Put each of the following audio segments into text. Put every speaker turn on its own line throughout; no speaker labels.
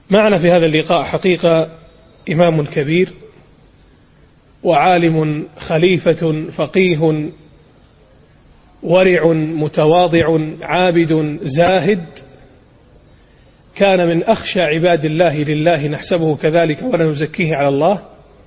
معنا في هذا اللقاء حقيقة إمام كبير وعالم خليفة فقيه ورع متواضع عابد زاهد، كان من أخشى عباد الله لله، نحسبه كذلك ولا نزكيه على الله.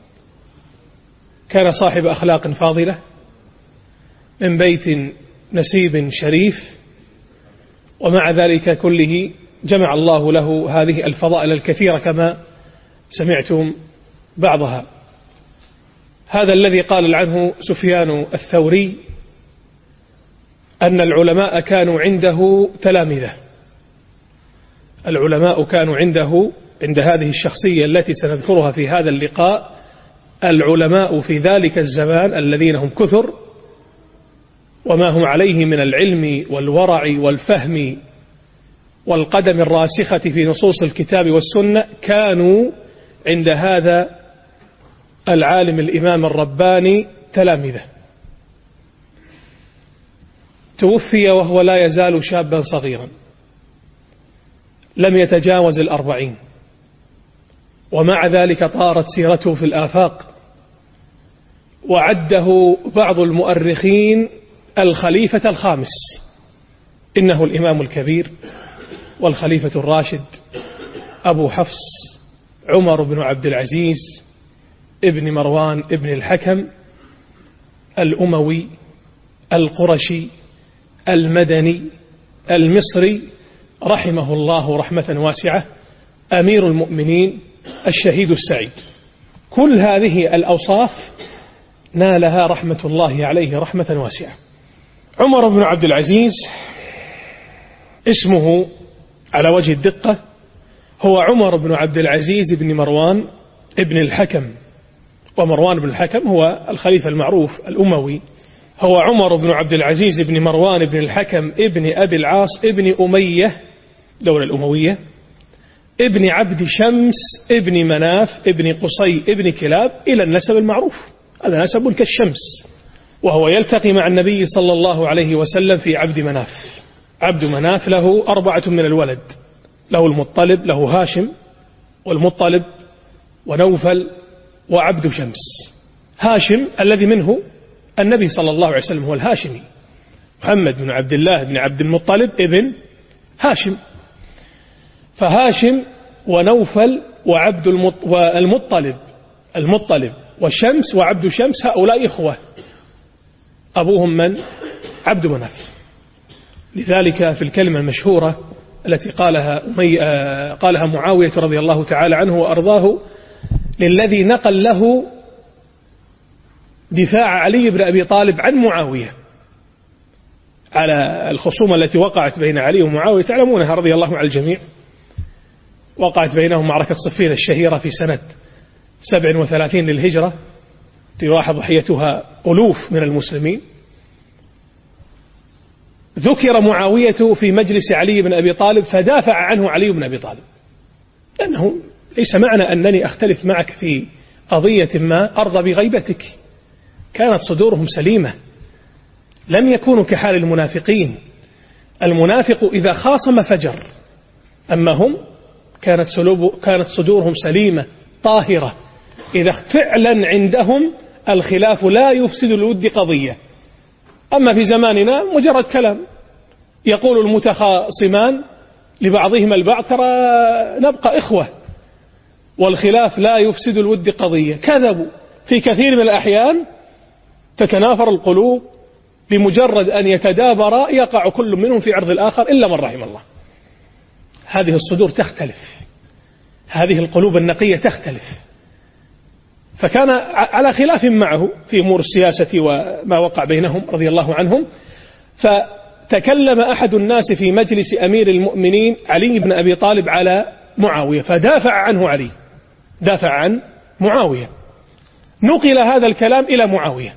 كان صاحب أخلاق فاضلة من بيت نسيب شريف، ومع ذلك كله جمع الله له هذه الفضائل الكثيرة كما سمعتم بعضها. هذا الذي قال عنه سفيان الثوري أن العلماء كانوا عنده تلامذة. العلماء كانوا عنده عند هذه الشخصية التي سنذكرها في هذا اللقاء. العلماء في ذلك الزمان الذين هم كثر وما هم عليه من العلم والورع والفهم والقدم الراسخة في نصوص الكتاب والسنة، كانوا عند هذا العالم الإمام الرباني تلامذة. توفي وهو لا يزال شابا صغيرا، لم يتجاوز 40، ومع ذلك طارت سيرته في الآفاق، وعده بعض المؤرخين الخليفة الخامس. إنه الإمام الكبير والخليفة الراشد أبو حفص عمر بن عبد العزيز ابن مروان ابن الحكم الأموي القرشي المدني المصري، رحمه الله رحمة واسعة، أمير المؤمنين الشهيد السعيد. كل هذه الأوصاف نالها رحمة الله عليه رحمة واسعة. عمر بن عبد العزيز اسمه على وجه الدقة هو عمر بن عبد العزيز بن مروان ابن الحكم، ومروان بن الحكم هو الخليفة المعروف الأموي. هو عمر بن عبد العزيز بن مروان بن الحكم ابن أبي العاص ابن أمية دولة الأموية، ابن عبد شمس ابن مناف ابن قصي ابن كلاب، إلى النسب المعروف. هذا نسب كالشمس، وهو يلتقي مع النبي صلى الله عليه وسلم في عبد مناف. عبد مناف له 4 من الولد، له المطلب، له هاشم والمطلب ونوفل وعبد شمس. هاشم الذي منه النبي صلى الله عليه وسلم هو الهاشمي، محمد بن عبد الله بن عبد المطلب ابن هاشم. فهاشم ونوفل وعبد المطلب وشمس وعبد شمس، هؤلاء إخوة، أبوهم من؟ عبد مناف. لذلك في الكلمة المشهورة التي قالها معاوية رضي الله تعالى عنه وأرضاه للذي نقل له دفاع علي بن أبي طالب عن معاوية على الخصومة التي وقعت بين علي ومعاوية، تعلمونها رضي الله عن الجميع. وقعت بينهم معركة صفين الشهيرة في سنة 37 للهجرة، راح ضحيتها ألوف من المسلمين. ذكر معاوية في مجلس علي بن أبي طالب فدافع عنه علي بن أبي طالب، لأنه ليس معنى أنني أختلف معك في قضية ما أرضى بغيبتك. كانت صدورهم سليمة، لم يكونوا كحال المنافقين. المنافق إذا خاصم فجر، أما هم كانت صدورهم سليمة طاهرة. إذا فعلا عندهم الخلاف لا يفسد الود قضية. أما في زماننا مجرد كلام، يقول المتخاصمان لبعضهم البعض ترى نبقى إخوة والخلاف لا يفسد الود قضية. كذبوا. في كثير من الأحيان تتنافر القلوب، بمجرد أن يتدابر يقع كل منهم في عرض الآخر إلا من رحم الله. هذه الصدور تختلف، هذه القلوب النقية تختلف. فكان على خلاف معه في أمور السياسة وما وقع بينهم رضي الله عنهم. فتكلم أحد الناس في مجلس أمير المؤمنين علي بن أبي طالب على معاوية، فدافع عنه علي، دافع عن معاوية. نقل هذا الكلام إلى معاوية،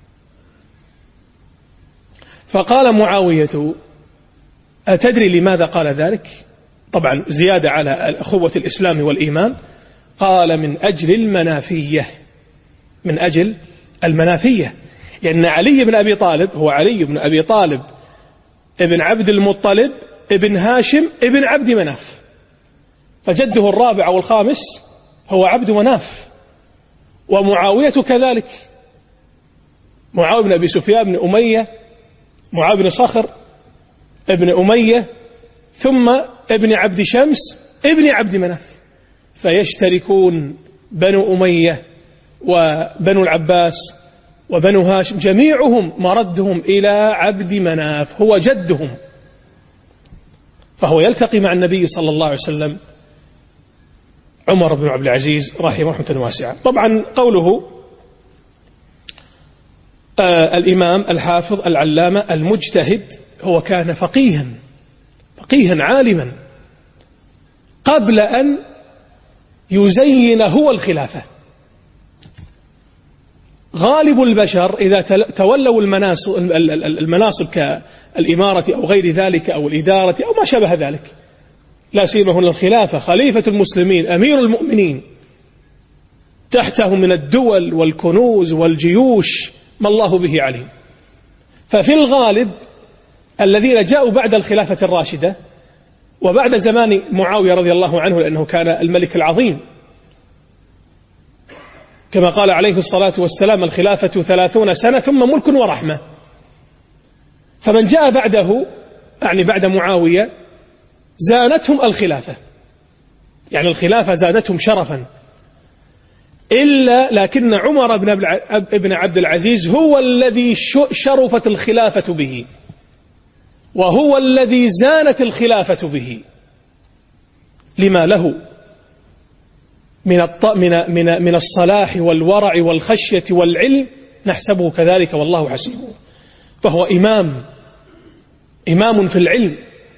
فقال معاوية: أتدري لماذا قال ذلك؟ طبعا زيادة على أخوة الإسلام والإيمان. قال: من أجل المنافية. من أجل المنافية، لأن علي بن أبي طالب هو علي بن أبي طالب ابن عبد المطلب ابن هاشم ابن عبد مناف، فجده الرابع أو الخامس هو عبد مناف. ومعاوية كذلك، معاوية بن أبي سفيان بن أمية، معاوية بن صخر ابن أمية، ثم ابن عبد شمس ابن عبد مناف. فيشتركون بنو أمية وبنو العباس وبنو هاشم جميعهم مردهم إلى عبد مناف، هو جدهم. فهو يلتقي مع النبي صلى الله عليه وسلم عمر بن عبد العزيز رحمه رحمة واسعة. طبعا قوله الإمام الحافظ العلامة المجتهد، هو كان فقيها عالما قبل أن يزين هو الخلافة. غالب البشر إذا تولوا المناصب كالإمارة أو غير ذلك أو الإدارة أو ما شابه ذلك، لا سيما هنا الخلافة، خليفة المسلمين أمير المؤمنين، تحته من الدول والكنوز والجيوش ما الله به عليم. ففي الغالب الذين جاءوا بعد الخلافة الراشدة وبعد زمان معاوية رضي الله عنه، لأنه كان الملك العظيم كما قال عليه الصلاة والسلام: الخلافة 30 سنة ثم ملك ورحمة. فمن جاء بعده يعني بعد معاوية زانتهم الخلافة، يعني الخلافة زادتهم شرفا، إلا لكن عمر بن عبد العزيز هو الذي شرفت الخلافة به، وهو الذي زانت الخلافة به، لما له من الصلاح والورع والخشية والعلم، نحسبه كذلك والله حسيبه. فهو إمام في العلم،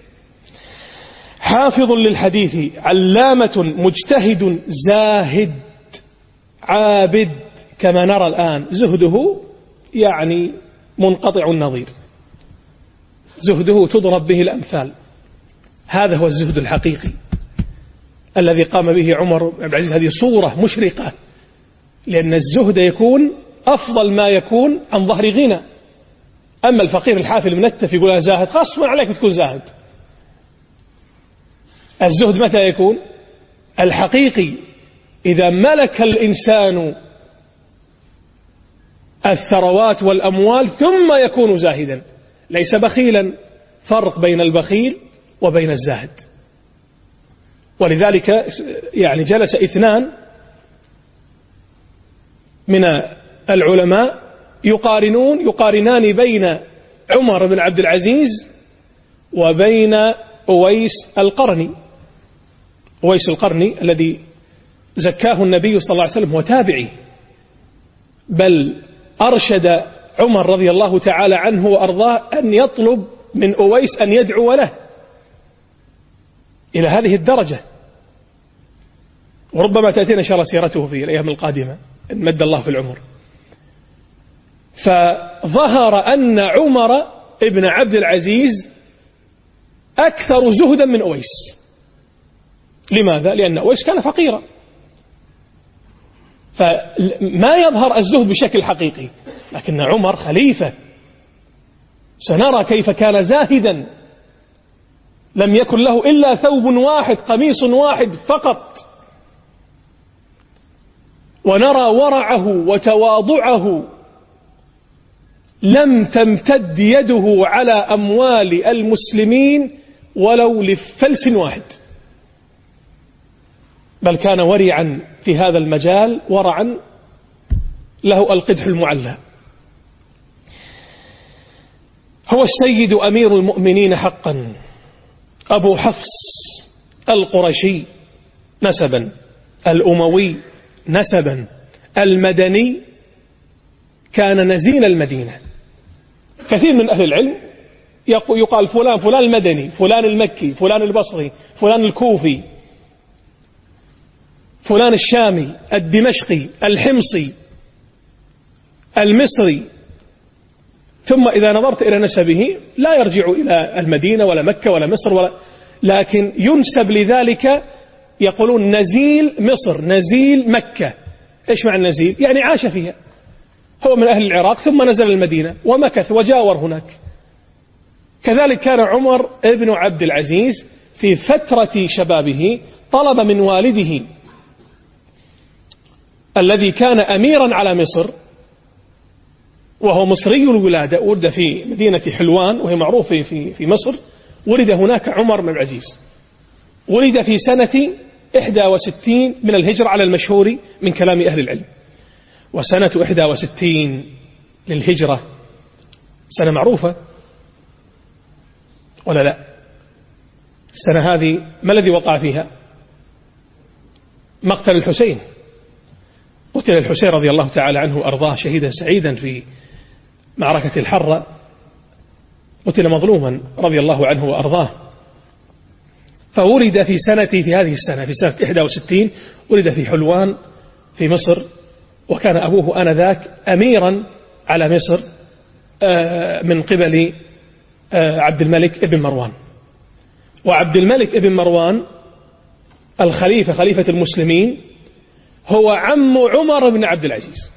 حافظ للحديث، علامة، مجتهد، زاهد، عابد، كما نرى الآن زهده يعني منقطع النظير، زهده تضرب به الأمثال. هذا هو الزهد الحقيقي الذي قام به عمر بن عبد العزيز. هذه صورة مشرقة، لأن الزهد يكون أفضل ما يكون عن ظهر غنى. أما الفقير الحافل المنتف يقول أنا زاهد، خاصة عليك تكون زاهد. الزهد متى يكون؟ الحقيقي إذا ملك الإنسان الثروات والأموال ثم يكون زاهدا، ليس بخيلا. فرق بين البخيل وبين الزاهد. ولذلك يعني جلس من العلماء يقارنان بين عمر بن عبد العزيز وبين أويس القرني. أويس القرني الذي زكاه النبي صلى الله عليه وسلم هو تابعي، بل أرشد عمر رضي الله تعالى عنه وأرضاه أن يطلب من أويس أن يدعو له إلى هذه الدرجة. وربما تأتينا إن شاء الله سيرته في الأيام القادمة إن مد الله في العمر. فظهر أن عمر ابن عبد العزيز أكثر زهدا من أويس. لماذا؟ لأن أويس كان فقيرا، فما يظهر الزهد بشكل حقيقي. لكن عمر خليفة، سنرى كيف كان زاهدا، لم يكن له إلا ثوب واحد، قميص واحد فقط. ونرى ورعه وتواضعه، لم تمتد يده على أموال المسلمين ولو لفلس واحد، بل كان ورعا في هذا المجال، ورعا له القدح المعلى. هو السيد أمير المؤمنين حقا، أبو حفص القرشي نسبا، الأموي نسبا، المدني، كان نزيل المدينة. كثير من أهل العلم يقال فلان المدني، فلان المكي، فلان البصري، فلان الكوفي، فلان الشامي، الدمشقي، الحمصي، المصري. ثم إذا نظرت إلى نسبه لا يرجع إلى المدينة ولا مكة ولا مصر لكن ينسب لذلك، يقولون نزيل مصر، نزيل مكة. إيش معنى نزيل؟ يعني عاش فيها، هو من أهل العراق ثم نزل المدينة ومكث وجاور هناك. كذلك كان عمر ابن عبد العزيز في فترة شبابه طلب من والده الذي كان أميرا على مصر وهو مصري الولادة، ولد في مدينة حلوان وهي معروفة في مصر، ولد هناك عمر بن العزيز، ولد في سنة 61 من الهجرة على المشهور من كلام أهل العلم. وسنة 61 للهجرة سنة معروفة ولا لا؟ السنة هذه ما الذي وقع فيها؟ مقتل الحسين. قتل الحسين رضي الله تعالى عنه وأرضاه شهيدا سعيدا في معركة الحرة، قتل مظلوما رضي الله عنه وأرضاه. فولد في هذه السنة في سنة 61 ولد في حلوان في مصر، وكان أبوه آنذاك أميرا على مصر من قبل عبد الملك ابن مروان. وعبد الملك ابن مروان الخليفة خليفة المسلمين هو عم عمر بن عبد العزيز.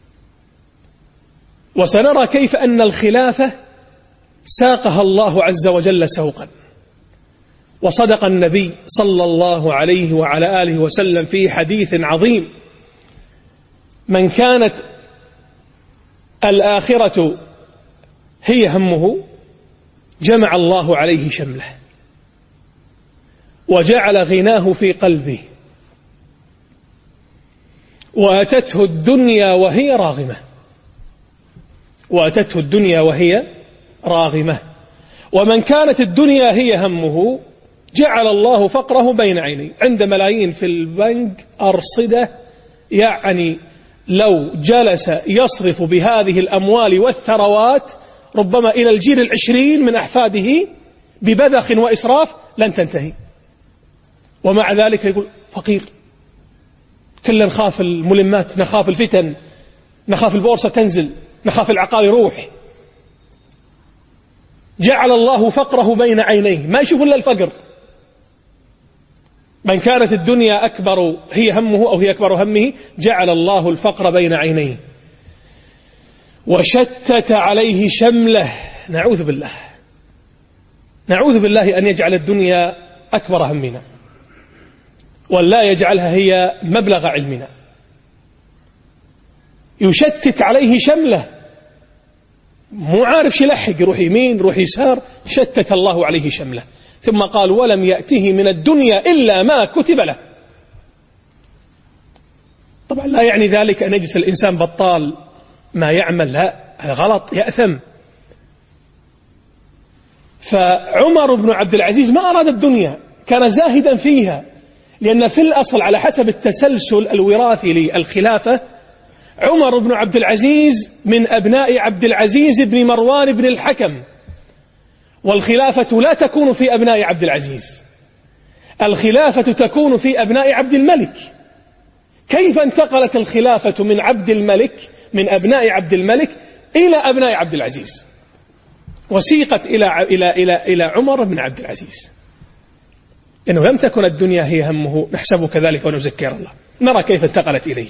وسنرى كيف أن الخلافة ساقها الله عز وجل سوقا. وصدق النبي صلى الله عليه وعلى آله وسلم في حديث عظيم: من كانت الآخرة هي همه جمع الله عليه شمله وجعل غناه في قلبه، وأتته الدنيا وهي راغمة، وأتته الدنيا وهي راغمة. ومن كانت الدنيا هي همه جعل الله فقره بين عينيه، عند ملايين في البنك أرصدة، يعني لو جلس يصرف بهذه الأموال والثروات ربما إلى الجيل 20 من أحفاده ببذخ وإسراف لن تنتهي، ومع ذلك يقول فقير. كلنا نخاف الملمات، نخاف الفتن، نخاف البورصة تنزل، نخاف العقار يروح. جعل الله فقره بين عينيه، ما يشوف إلا الفقر. من كانت الدنيا أكبر هي همه أو هي أكبر همه جعل الله الفقر بين عينيه وشتت عليه شمله. نعوذ بالله، نعوذ بالله أن يجعل الدنيا أكبر همنا ولا يجعلها هي مبلغ علمنا. يشتت عليه شمله، مو عارف يلحق، يروح يمين يروح يسار، شتت الله عليه شمله. ثم قال: ولم يأته من الدنيا إلا ما كتب له. طبعا لا يعني ذلك أن يجلس الإنسان بطال ما يعمل، لا، هذا غلط، يأثم. فعمر بن عبد العزيز ما أراد الدنيا، كان زاهدا فيها، لأن في الأصل على حسب التسلسل الوراثي للخلافة عمر بن عبد العزيز من أبناء عبد العزيز بن مروان بن الحكم، والخلافة لا تكون في أبناء عبد العزيز، الخلافة تكون في أبناء عبد الملك. كيف انتقلت الخلافة من عبد الملك، من أبناء عبد الملك إلى أبناء عبد العزيز، وسيقت إلى عمر بن عبد العزيز؟ لأنه لم تكن الدنيا هي همه، نحسبه كذلك ونذكر الله. نرى كيف انتقلت إليه.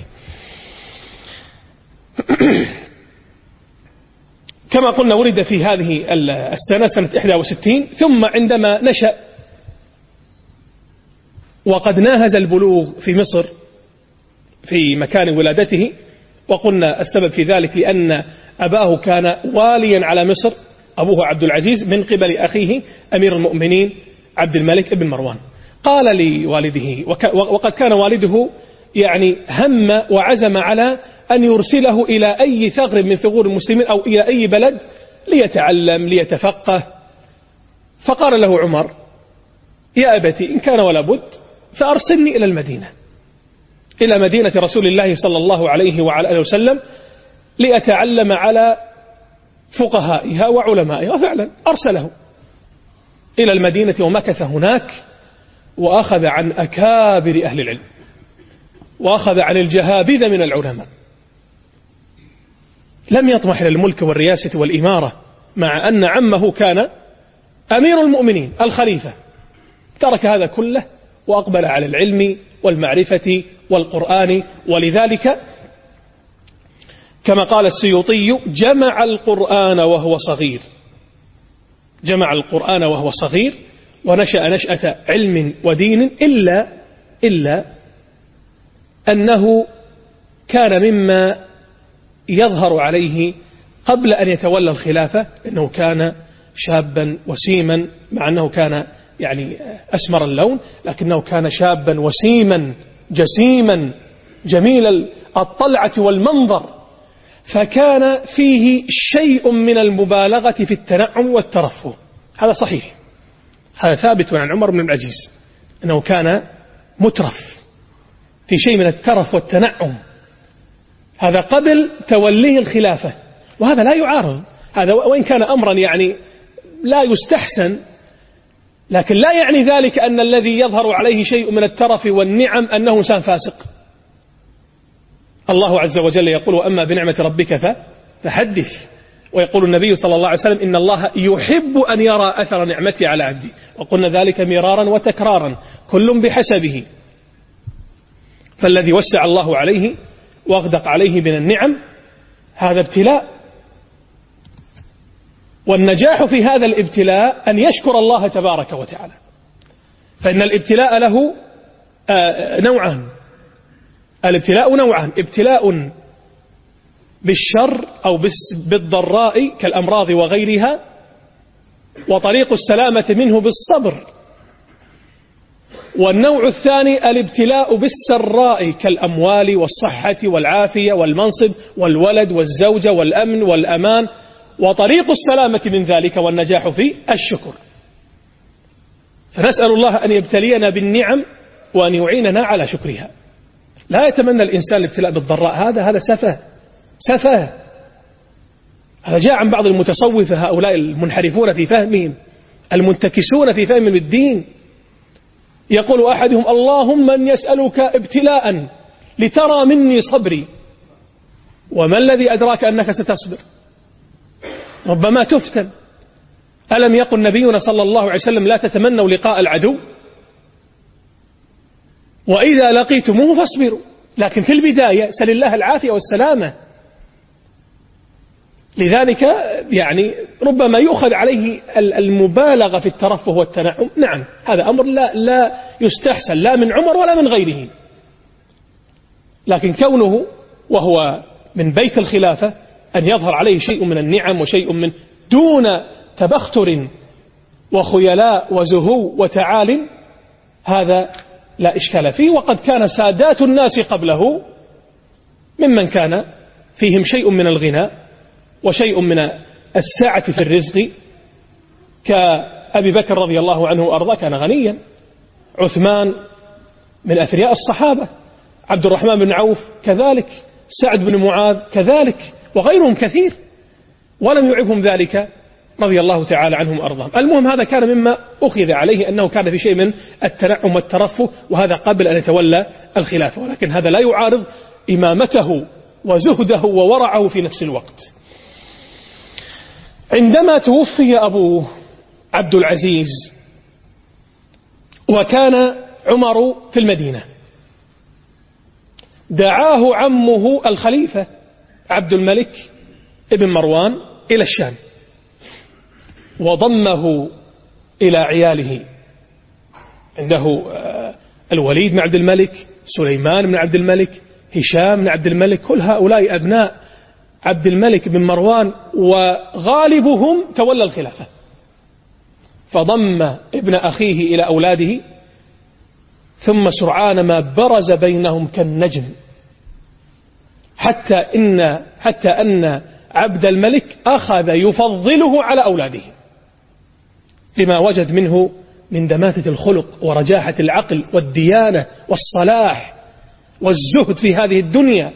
كما قلنا ولد في هذه السنة سنة 61، ثم عندما نشأ وقد ناهز البلوغ في مصر في مكان ولادته، وقلنا السبب في ذلك لأن أباه كان واليا على مصر، أبوه عبد العزيز من قبل أخيه أمير المؤمنين عبد الملك بن مروان. قال لوالده، وقد كان والده يعني هم وعزم على أن يرسله إلى أي ثغر من ثغور المسلمين أو إلى أي بلد ليتعلم ليتفقه. فقال له عمر: يا أبتي إن كان ولا بد فأرسلني إلى المدينة، إلى مدينة رسول الله صلى الله عليه وعلى آله وسلم لأتعلم على فقهائها وعلمائها. وفعلا أرسله إلى المدينة ومكث هناك، وأخذ عن أكابر أهل العلم، وأخذ عن الجهابذة من العلماء. لم يطمح إلى الملك والرياسة والإمارة، مع أن عمه كان أمير المؤمنين الخليفة. ترك هذا كله وأقبل على العلم والمعرفة والقرآن. ولذلك كما قال السيوطي: جمع القرآن وهو صغير، جمع القرآن وهو صغير، ونشأ نشأة علم ودين، إلا أنه كان مما يظهر عليه قبل أن يتولى الخلافة أنه كان شابا وسيما، مع أنه كان يعني أسمر اللون، لكنه كان شابا وسيما جسيما جميل الطلعة والمنظر، فكان فيه شيء من المبالغة في التنعم والترفه. هذا صحيح، هذا ثابت عن عمر بن العزيز أنه كان مترف في شيء من الترف والتنعم، هذا قبل توليه الخلافة، وهذا لا يعارض، هذا وإن كان أمرا يعني لا يستحسن، لكن لا يعني ذلك أن الذي يظهر عليه شيء من الترف والنعم أنه إنسان فاسق. الله عز وجل يقول: أما بنعمة ربك فحدث. ويقول النبي صلى الله عليه وسلم: إن الله يحب أن يرى أثر نعمته على عبده. وقلنا ذلك مرارا وتكرارا، كل بحسبه. فالذي وسع الله عليه واغدق عليه من النعم هذا ابتلاء، والنجاح في هذا الابتلاء أن يشكر الله تبارك وتعالى. فإن الابتلاء له نوعان، الابتلاء نوعان: ابتلاء بالشر أو بالضراء كالأمراض وغيرها، وطريق السلامة منه بالصبر. والنوع الثاني الابتلاء بالسراء كالأموال والصحة والعافية والمنصب والولد والزوجة والأمن والأمان، وطريق السلامة من ذلك والنجاح فيه الشكر. فنسأل الله أن يبتلينا بالنعم وأن يعيننا على شكرها. لا يتمنى الإنسان الابتلاء بالضراء، هذا سفه. هذا جاء عن بعض المتصوفة، هؤلاء المنحرفون في فهمهم، المنتكسون في فهمهم بالدين. يقول أحدهم: اللهم من يسألك ابتلاء لترى مني صبري. وما الذي أدراك أنك ستصبر؟ ربما تفتن. ألم يقل نبينا صلى الله عليه وسلم: لا تتمنوا لقاء العدو، وإذا لقيتموه فاصبروا. لكن في البداية سل الله العافية والسلامة. لذلك يعني ربما يؤخذ عليه المبالغة في الترفه والتنعم. نعم، هذا أمر لا يستحسن لا من عمر ولا من غيره، لكن كونه وهو من بيت الخلافة أن يظهر عليه شيء من النعم وشيء من دون تبختر وخيلاء وزهو وتعال، هذا لا إشكال فيه. وقد كان سادات الناس قبله ممن كان فيهم شيء من الغنى وشيء من السعة في الرزق، كأبي بكر رضي الله عنه وأرضاه كان غنيا، عثمان من أثرياء الصحابة، عبد الرحمن بن عوف كذلك، سعد بن معاذ كذلك، وغيرهم كثير، ولم يعبهم ذلك رضي الله تعالى عنهم وأرضاهم. المهم هذا كان مما أخذ عليه أنه كان في شيء من التنعم والترفه، وهذا قبل أن يتولى الخلافة، ولكن هذا لا يعارض إمامته وزهده وورعه في نفس الوقت. عندما توفي أبوه عبد العزيز وكان عمر في المدينة، دعاه عمه الخليفة عبد الملك ابن مروان إلى الشام، وضمه إلى عياله. عنده الوليد بن عبد الملك، سليمان بن عبد الملك، هشام بن عبد الملك، كل هؤلاء أبناء عبد الملك بن مروان، وغالبهم تولى الخلافة. فضم ابن أخيه إلى أولاده، ثم سرعان ما برز بينهم كالنجم، حتى أن عبد الملك أخذ يفضله على أولاده لما وجد منه من دماثة الخلق ورجاحة العقل والديانة والصلاح والزهد في هذه الدنيا.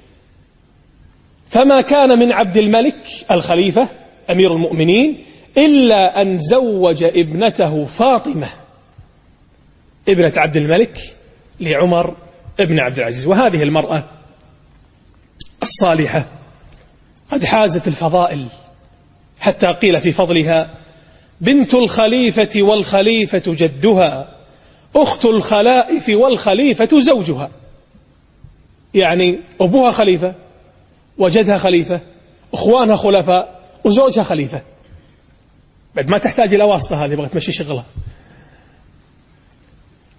فما كان من عبد الملك الخليفة أمير المؤمنين إلا أن زوج ابنته فاطمة ابنة عبد الملك لعمر ابن عبد العزيز. وهذه المرأة الصالحة قد حازت الفضائل، حتى قيل في فضلها: بنت الخليفة والخليفة جدها، أخت الخلائف والخليفة زوجها. يعني أبوها خليفة وجدها خليفة، أخوانها خلفاء، وزوجها خليفة. بعد ما تحتاج إلى واسطة، هذه بغت تمشي شغلها.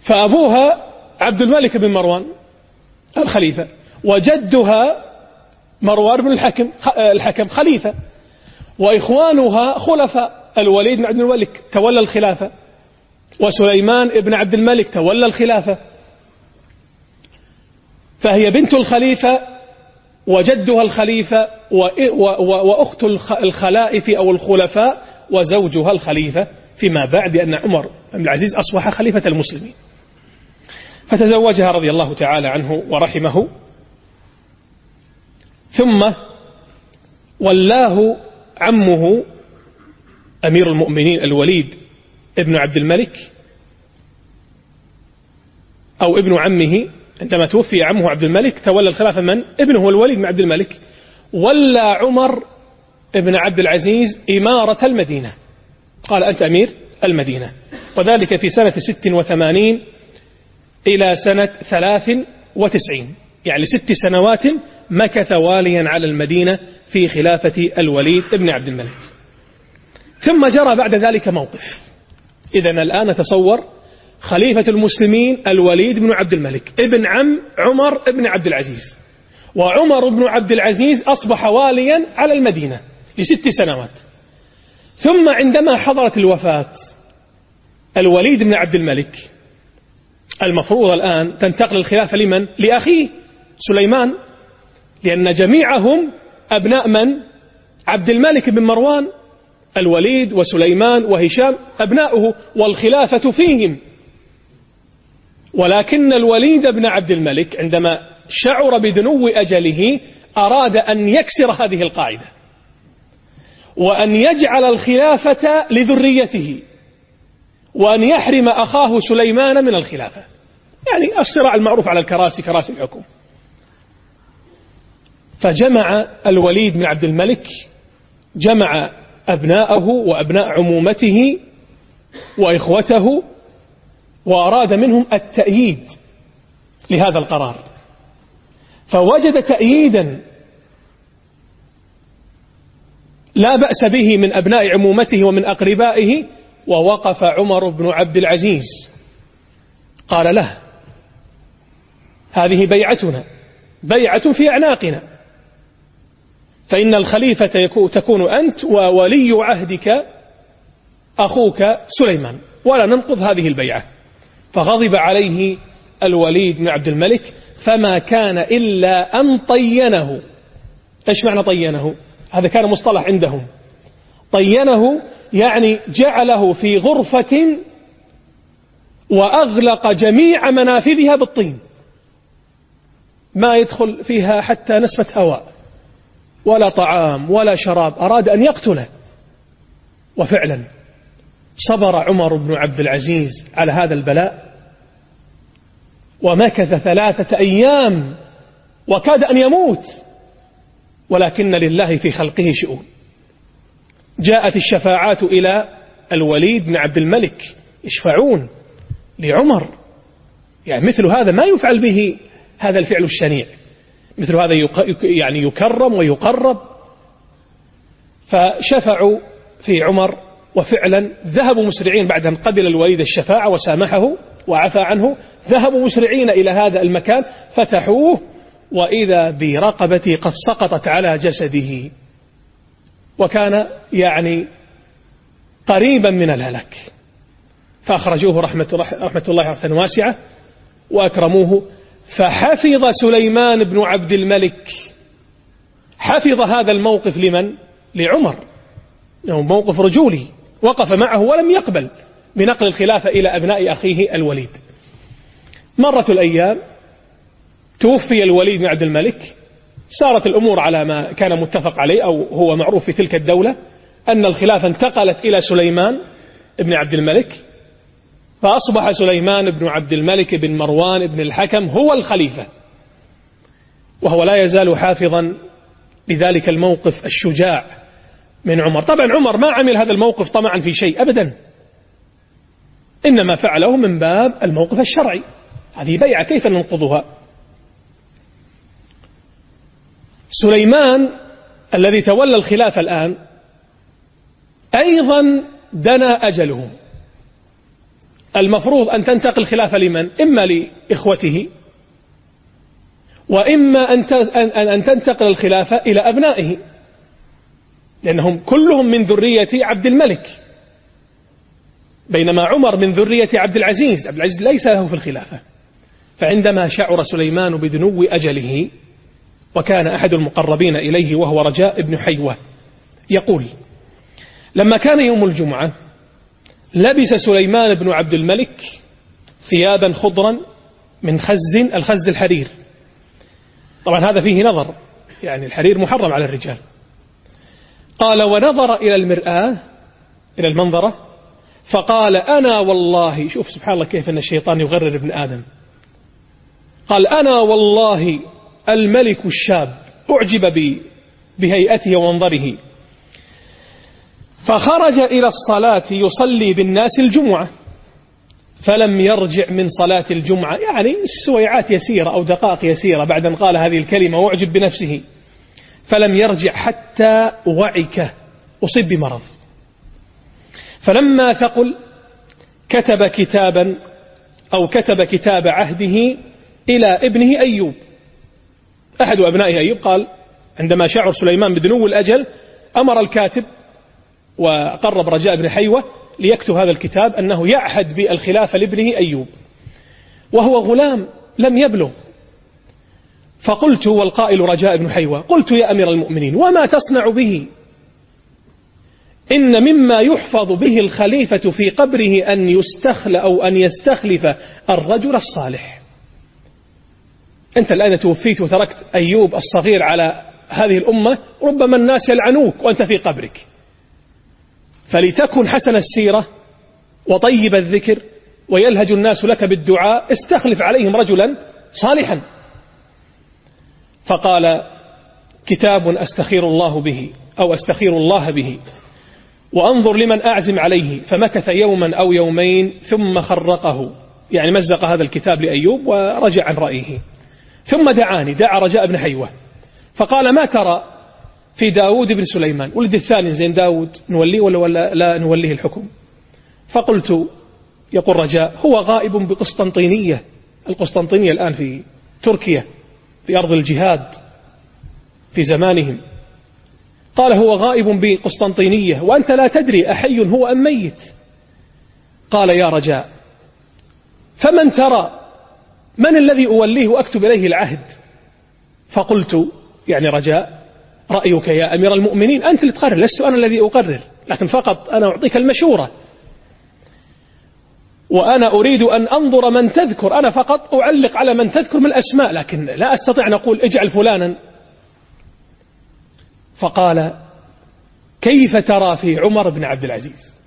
فأبوها عبد الملك بن مروان الخليفة، وجدها مروان بن الحكم خليفة، وإخوانها خلفاء. الوليد بن عبد الملك تولى الخلافة، وسليمان بن عبد الملك تولى الخلافة، فهي بنت الخليفة وجدها الخليفة وأخت الخلائف أو الخلفاء وزوجها الخليفة فيما بعد أن عمر بن العزيز أصبح خليفة المسلمين. فتزوجها رضي الله تعالى عنه ورحمه، ثم ولاه عمه أمير المؤمنين الوليد ابن عبد الملك، أو ابن عمه. عندما توفي عمه عبد الملك تولى الخلافة من؟ ابنه الوليد بن عبد الملك. ولى عمر ابن عبد العزيز إمارة المدينة، قال أنت أمير المدينة، وذلك في سنة 86 إلى سنة 93، يعني 6 سنوات مكث واليا على المدينة في خلافة الوليد بن عبد الملك. ثم جرى بعد ذلك موقف. إذن الآن تصور خليفة المسلمين الوليد بن عبد الملك ابن عم عمر بن عبد العزيز، وعمر بن عبد العزيز أصبح واليا على المدينة ل6 سنوات. ثم عندما حضرت الوفاة الوليد بن عبد الملك، المفروض الآن تنتقل الخلافة لمن؟ لأخيه سليمان، لأن جميعهم أبناء من؟ عبد الملك بن مروان. الوليد وسليمان وهشام أبناؤه والخلافة فيهم. ولكن الوليد بن عبد الملك عندما شعر بدنو أجله أراد أن يكسر هذه القاعدة وأن يجعل الخلافة لذريته وأن يحرم أخاه سليمان من الخلافة، يعني الصراع المعروف على الكراسي، كراسي الحكم. فجمع الوليد بن عبد الملك جمع أبناءه وأبناء عمومته وإخوته، وأراد منهم التأييد لهذا القرار، فوجد تأييدا لا بأس به من أبناء عمومته ومن أقربائه، ووقف عمر بن عبد العزيز قال له: هذه بيعتنا، بيعة في أعناقنا، فإن الخليفة تكون أنت وولي عهدك أخوك سليمان، ولا ننقض هذه البيعة. فغضب عليه الوليد بن عبد الملك، فما كان إلا أن طينه. إيش معنى طينه؟ هذا كان مصطلح عندهم. طينه يعني جعله في غرفة وأغلق جميع منافذها بالطين، ما يدخل فيها حتى نسمة هواء ولا طعام ولا شراب. أراد أن يقتله. وفعلا صبر عمر بن عبد العزيز على هذا البلاء، ومكث 3 أيام وكاد أن يموت، ولكن لله في خلقه شؤون. جاءت الشفاعات إلى الوليد بن عبد الملك، يشفعون لعمر. يعني مثل هذا ما يفعل به هذا الفعل الشنيع، مثل هذا يعني يكرم ويقرب. فشفعوا في عمر، وفعلا ذهبوا مسرعين بعد أن قبل الوليد الشفاعة وسامحه وعفى عنه، ذهبوا مسرعين إلى هذا المكان، فتحوه وإذا برقبتي قد سقطت على جسده، وكان يعني قريبا من الهلاك. فأخرجوه رحمة الله رحمة واسعة وأكرموه. فحفظ سليمان بن عبد الملك، حفظ هذا الموقف لمن؟ لعمر، موقف رجولي، وقف معه ولم يقبل بنقل الخلافة إلى أبناء أخيه الوليد. مرت الأيام، توفي الوليد بن عبد الملك، سارت الأمور على ما كان متفق عليه أو هو معروف في تلك الدولة، أن الخلافة انتقلت إلى سليمان بن عبد الملك، فأصبح سليمان بن عبد الملك بن مروان بن الحكم هو الخليفة، وهو لا يزال حافظا لذلك الموقف الشجاع من عمر. طبعا عمر ما عمل هذا الموقف طمعا في شيء أبدا، إنما فعله من باب الموقف الشرعي. هذه بيعة كيف ننقضها؟ سليمان الذي تولى الخلافة الآن أيضا دنا أجله، المفروض أن تنتقل الخلافة لمن؟ إما لإخوته، وإما أن تنتقل الخلافة إلى أبنائه، لأنهم كلهم من ذرية عبد الملك، بينما عمر من ذرية عبد العزيز. عبد العزيز ليس له في الخلافة. فعندما شعر سليمان بدنو أجله، وكان أحد المقربين إليه وهو رجاء بن حيوة يقول: لما كان يوم الجمعة لبس سليمان بن عبد الملك ثيابا خضرا من الخز الحرير. طبعا هذا فيه نظر، يعني الحرير محرم على الرجال. قال: ونظر إلى المرآة، إلى المنظرة، فقال: أنا والله، شوف سبحان الله كيف أن الشيطان يغرر ابن آدم، قال: أنا والله الملك الشاب، أعجب بهيئته ومنظره، فخرج إلى الصلاة يصلي بالناس الجمعة، فلم يرجع من صلاة الجمعة، يعني سويعات يسيرة أو دقائق يسيرة بعد أن قال هذه الكلمة وأعجب بنفسه، فلم يرجع حتى وعك، أصيب بمرض. فلما ثقل كتب كتاب عهده إلى ابنه أيوب، أحد أبنائه أيوب. قال عندما شعر سليمان بدنو الأجل أمر الكاتب وقرب رجاء بن حيوة ليكتب هذا الكتاب أنه يعهد بالخلافة لابنه أيوب، وهو غلام لم يبلغ. فقلت، والقائل رجاء بن حيوة، قلت: يا أمير المؤمنين، وما تصنع به؟ إن مما يحفظ به الخليفة في قبره أن يستخلف الرجل الصالح. أنت الآن توفيت وتركت أيوب الصغير على هذه الأمة، ربما الناس يلعنوك وأنت في قبرك، فلتكن حسن السيرة وطيب الذكر ويلهج الناس لك بالدعاء، استخلف عليهم رجلا صالحا. فقال: كتاب أستخير الله به وأنظر لمن أعزم عليه. فمكث يوما أو يومين ثم خرقه، يعني مزق هذا الكتاب لأيوب ورجع عن رأيه. ثم دعا رجاء بن حيوة فقال: ما ترى في داود بن سليمان، ولد الثاني زين داود، نوليه ولا لا نوليه الحكم؟ فقلت، يقول رجاء: هو غائب بقسطنطينية، القسطنطينية الآن في تركيا في أرض الجهاد في زمانهم. قال: هو غائب بقسطنطينية وأنت لا تدري أحي هو أم ميت. قال: يا رجاء، فمن ترى، من الذي أوليه وأكتب إليه العهد؟ فقلت، يعني رجاء: رأيك يا أمير المؤمنين، أنت اللي تقرر، لست أنا الذي أقرر، لكن فقط أنا أعطيك المشورة، وأنا أريد أن أنظر من تذكر، أنا فقط أعلق على من تذكر من الأسماء، لكن لا أستطيع أن أقول اجعل فلانا. فقال: كيف ترى في عمر بن عبد العزيز؟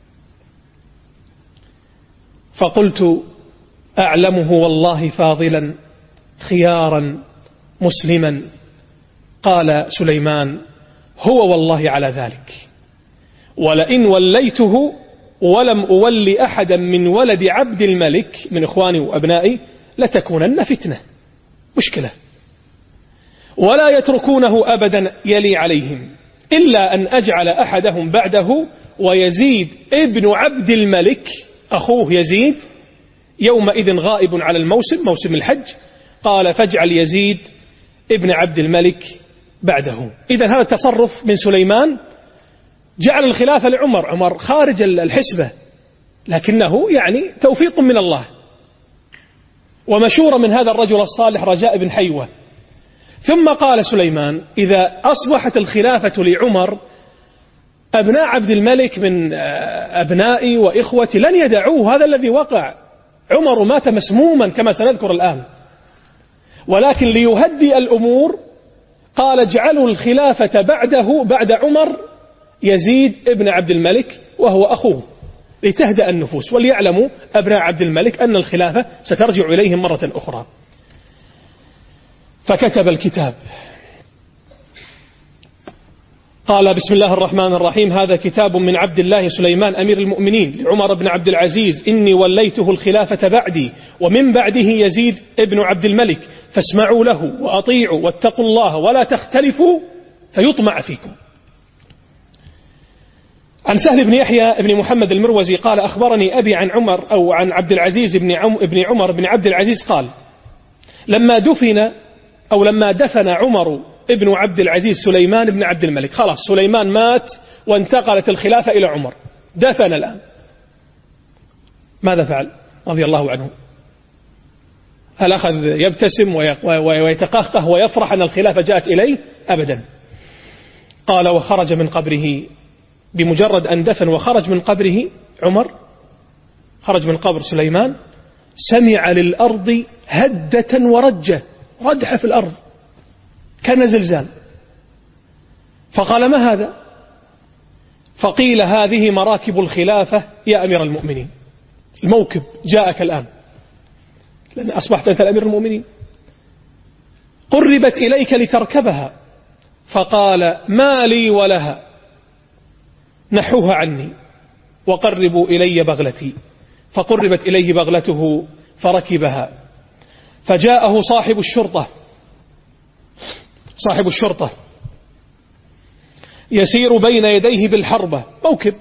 فقلت: أعلمه والله فاضلا خيارا مسلما. قال سليمان: هو والله على ذلك، ولئن وليته ولم أولي أحدا من ولد عبد الملك من إخواني وأبنائي لتكونن فتنة، مشكلة، ولا يتركونه أبدا يلي عليهم، إلا أن أجعل أحدهم بعده، ويزيد ابن عبد الملك أخوه يزيد يومئذ غائب على موسم الحج. قال: فاجعل يزيد ابن عبد الملك بعده. إذن هذا التصرف من سليمان جعل الخلافة لعمر، عمر خارج الحسبة، لكنه يعني توفيق من الله ومشورة من هذا الرجل الصالح رجاء بن حيوة. ثم قال سليمان: إذا أصبحت الخلافة لعمر، أبناء عبد الملك من أبنائي وإخوتي لن يدعوه، هذا الذي وقع، عمر مات مسموما كما سنذكر الآن. ولكن ليهدي الأمور قال: اجعلوا الخلافة بعده، بعد عمر، يزيد ابن عبد الملك وهو أخوه، لتهدأ النفوس، وليعلموا أبناء عبد الملك أن الخلافة سترجع إليهم مرة أخرى. فكتب الكتاب. قال: بسم الله الرحمن الرحيم، هذا كتاب من عبد الله سليمان أمير المؤمنين لعمر بن عبد العزيز، إني وليته الخلافة بعدي، ومن بعده يزيد ابن عبد الملك، فاسمعوا له وأطيعوا واتقوا الله ولا تختلفوا فيطمع فيكم. عن سهل بن يحيى بن محمد المروزي قال أخبرني أبي عن عمر أو عن عبد العزيز بن عمر بن عبد العزيز قال لما دفن عمر ابن عبد العزيز سليمان بن عبد الملك، خلاص سليمان مات وانتقلت الخلافة إلى عمر، دفن الآن، ماذا فعل رضي الله عنه؟ هل أخذ يبتسم ويتقهقه ويفرح أن الخلافة جاءت إليه؟ أبدا. قال وخرج من قبره، بمجرد أن دفن وخرج من قبره عمر، خرج من قبر سليمان، سمع للأرض هدة ورجة، ردح في الأرض كان زلزال، فقال ما هذا؟ فقيل هذه مراكب الخلافة يا أمير المؤمنين، الموكب جاءك الآن لأن أصبحت أنت الأمير المؤمنين، قربت إليك لتركبها. فقال ما لي ولها، نحوها عني وقربوا إلي بغلتي، فقربت إليه بغلته فركبها. فجاءه صاحب الشرطة يسير بين يديه بالحربة، موكب،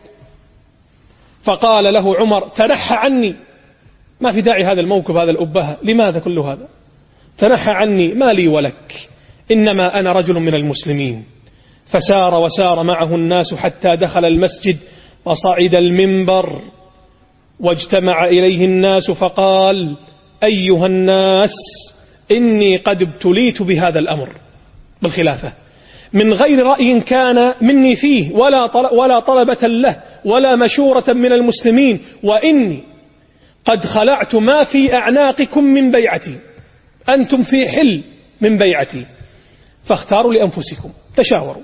فقال له عمر تنحى عني، ما في داعي هذا الموكب هذا الأبهة، لماذا كل هذا؟ تنحى عني ما لي ولك، إنما أنا رجل من المسلمين. فسار وسار معه الناس حتى دخل المسجد وصعد المنبر واجتمع إليه الناس فقال أيها الناس إني قد ابتليت بهذا الأمر بالخلافة من غير رأي كان مني فيه ولا طلبة له ولا مشورة من المسلمين، وإني قد خلعت ما في أعناقكم من بيعتي، أنتم في حل من بيعتي، فاختاروا لأنفسكم، تشاوروا،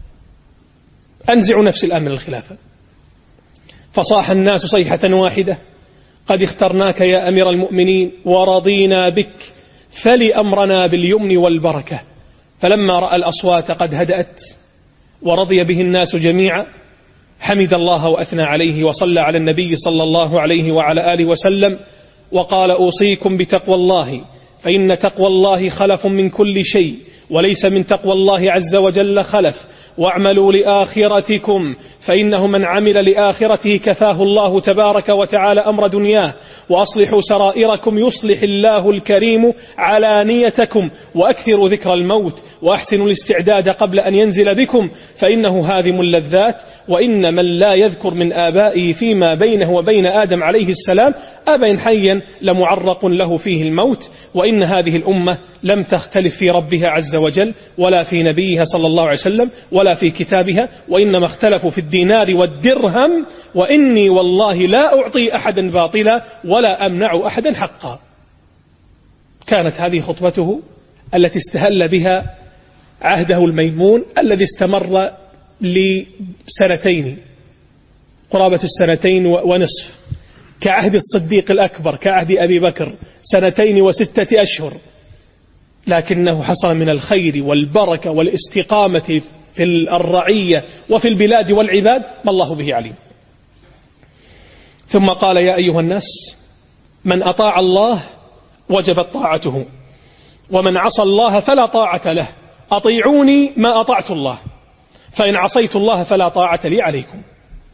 أنزعوا نفس الآن من الخلافة. فصاح الناس صيحة واحدة قد اخترناك يا أمير المؤمنين ورضينا بك، فلأمرنا باليمن والبركة. فلما رأى الأصوات قد هدأت ورضي به الناس جميعا حمد الله وأثنى عليه وصلى على النبي صلى الله عليه وعلى آله وسلم وقال أوصيكم بتقوى الله، فإن تقوى الله خلف من كل شيء، وليس من تقوى الله عز وجل خلف، واعملوا لآخرتكم، فإنه من عمل لآخرته كفاه الله تبارك وتعالى أمر دنياه، وأصلحوا سرائركم يصلح الله الكريم علانيتكم، وأكثروا ذكر الموت، وأحسنوا الاستعداد قبل أن ينزل بكم، فإنه هادم اللذات، وإن من لا يذكر من آبائه فيما بينه وبين آدم عليه السلام أبا حيا لمعرق له فيه الموت. وإن هذه الأمة لم تختلف في ربها عز وجل ولا في نبيها صلى الله عليه وسلم ولا في كتابها، وإنما اختلفوا في الدينار والدرهم، وإني والله لا أعطي أحدا باطلا ولا أمنع أحدا حقا. كانت هذه خطبته التي استهل بها عهده الميمون الذي استمر لسنتين، قرابة السنتين ونصف، كعهد الصديق الأكبر، كعهد أبي بكر 2 و6 أشهر، لكنه حصل من الخير والبركة والاستقامة في الرعية وفي البلاد والعباد ما الله به عليم. ثم قال يا أيها الناس من أطاع الله وجبت طاعته، ومن عصى الله فلا طاعة له، أطيعوني ما أطعت الله، فإن عصيت الله فلا طاعة لي عليكم.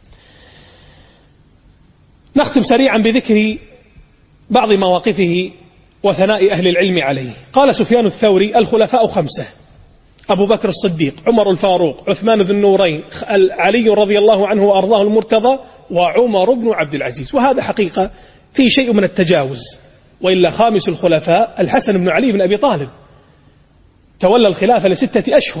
نختم سريعا بذكر بعض مواقفه وثناء أهل العلم عليه. قال سفيان الثوري الخلفاء 5: أبو بكر الصديق، عمر الفاروق، عثمان ذو النورين، علي رضي الله عنه وأرضاه المرتضى، وعمر بن عبد العزيز. وهذا حقيقة في شيء من التجاوز، وإلا خامس الخلفاء الحسن بن علي بن أبي طالب تولى الخلافة ل6 أشهر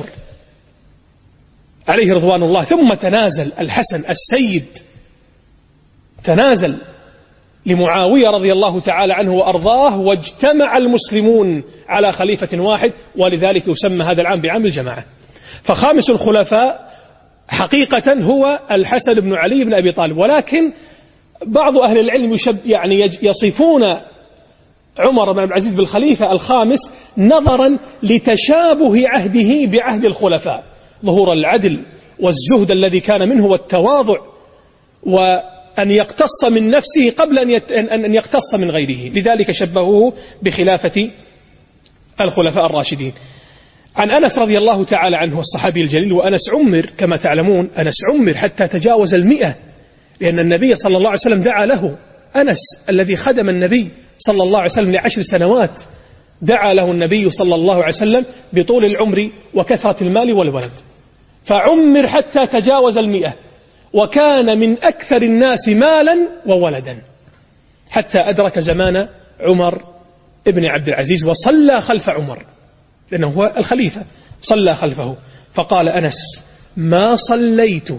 عليه رضوان الله، ثم تنازل الحسن السيد، تنازل لمعاوية رضي الله تعالى عنه وأرضاه، واجتمع المسلمون على خليفة واحد، ولذلك يسمى هذا العام بعام الجماعة. فخامس الخلفاء حقيقة هو الحسن بن علي بن أبي طالب، ولكن بعض أهل العلم يصفون عمر بن عبد العزيز بالخليفة الخامس نظرا لتشابه عهده بعهد الخلفاء، ظهور العدل والزهد الذي كان منه والتواضع، وأن يقتص من نفسه قبل أن يقتص من غيره، لذلك شبهوه بخلافة الخلفاء الراشدين. عن أنس رضي الله تعالى عنه الصحابي الجليل، وأنس عمر كما تعلمون، أنس عمر حتى تجاوز 100، لأن النبي صلى الله عليه وسلم دعا له. أنس الذي خدم النبي صلى الله عليه وسلم ل10 سنوات دعا له النبي صلى الله عليه وسلم بطول العمر وكثرة المال والولد، فعمر حتى تجاوز 100، وكان من أكثر الناس مالا وولدا حتى أدرك زمان عمر ابن عبد العزيز وصلى خلف عمر، لأنه هو الخليفة، صلى خلفه. فقال أنس: ما صليت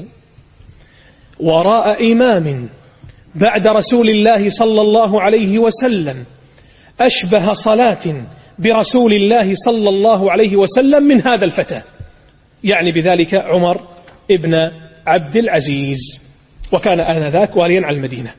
وراء إمام بعد رسول الله صلى الله عليه وسلم أشبه صلاة برسول الله صلى الله عليه وسلم من هذا الفتى، يعني بذلك عمر ابن عبد العزيز، وكان آنذاك واليا على المدينة.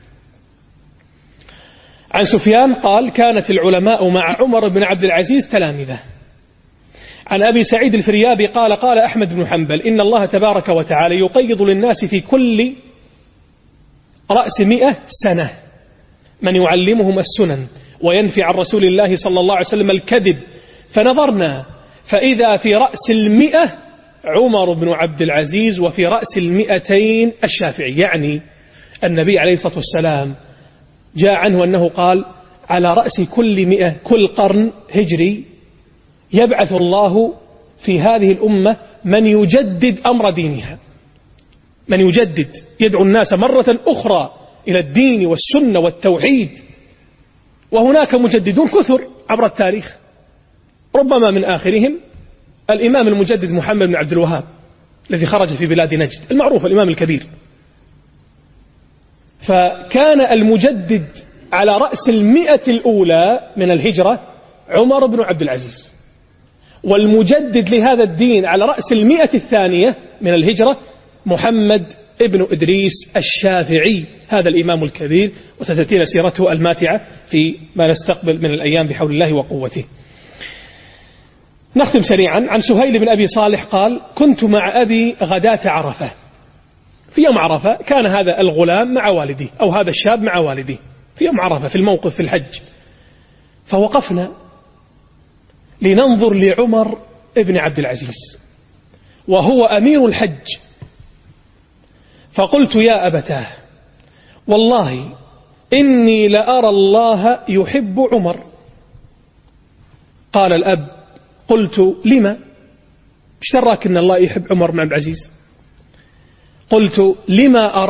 عن سفيان قال: كانت العلماء مع عمر بن عبد العزيز تلامذة. عن أبي سعيد الفريابي قال: قال أحمد بن حنبل: إن الله تبارك وتعالى يقيض للناس في كل رأس 100 سنة من يعلمهم السنن وينفي عن رسول الله صلى الله عليه وسلم الكذب، فنظرنا فإذا في رأس 100 عمر بن عبد العزيز وفي رأس 200 الشافعي. يعني النبي عليه الصلاة والسلام جاء عنه أنه قال: على رأس كل 100 كل قرن هجري يبعث الله في هذه الأمة من يجدد أمر دينها، من يجدد، يدعو الناس مرة أخرى إلى الدين والسنة والتوحيد. وهناك مجددون كثر عبر التاريخ، ربما من آخرهم الإمام المجدد محمد بن عبد الوهاب الذي خرج في بلاد نجد، المعروف الإمام الكبير. فكان المجدد على رأس 100 الأولى من الهجرة عمر بن عبد العزيز، والمجدد لهذا الدين على رأس 100 الثانية من الهجرة محمد ابن إدريس الشافعي، هذا الإمام الكبير، وستأتينا سيرته الماتعة في ما نستقبل من الأيام بحول الله وقوته. نختم سريعا. عن سهيل بن أبي صالح قال: كنت مع أبي غداة عرفة. في يوم عرفة كان هذا الغلام مع والديه، أو هذا الشاب مع والديه في يوم عرفة في الموقف في الحج، فوقفنا لننظر لعمر ابن عبد العزيز وهو أمير الحج، فقلت: يا أبتاه، والله إني لأرى الله يحب عمر. قال الأب: قلت: لما؟ اشتراك إن الله يحب عمر بن عبد العزيز؟ قلت: لما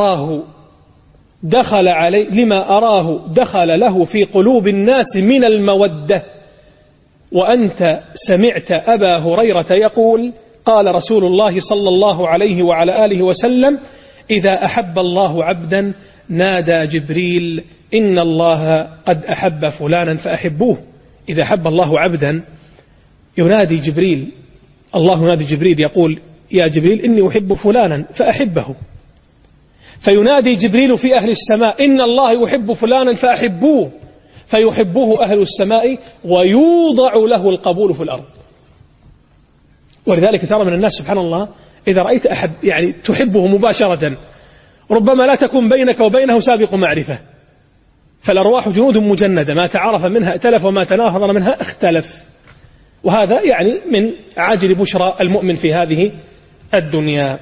أراه دخل له في قلوب الناس من المودة، وأنت سمعت أبا هريرة يقول: قال رسول الله صلى الله عليه وعلى آله وسلم: إذا أحب الله عبدا نادى جبريل إن الله قد أحب فلانا فأحبوه. إذا أحب الله عبدا ينادي جبريل، الله ينادي جبريل يقول: يا جبريل إني أحب فلانا فأحبه، فينادي جبريل في أهل السماء: إن الله يحب فلانا فأحبوه، فيحبه أهل السماء ويوضع له القبول في الأرض. ولذلك ترى من الناس سبحان الله إذا رأيت أحد يعني تحبه مباشرة ربما لا تكون بينك وبينه سابق معرفة، فالأرواح جنود مجندة، ما تعرف منها ائتلف وما تناهض منها اختلف. وهذا يعني من عاجل بشرى المؤمن في هذه الدنيا.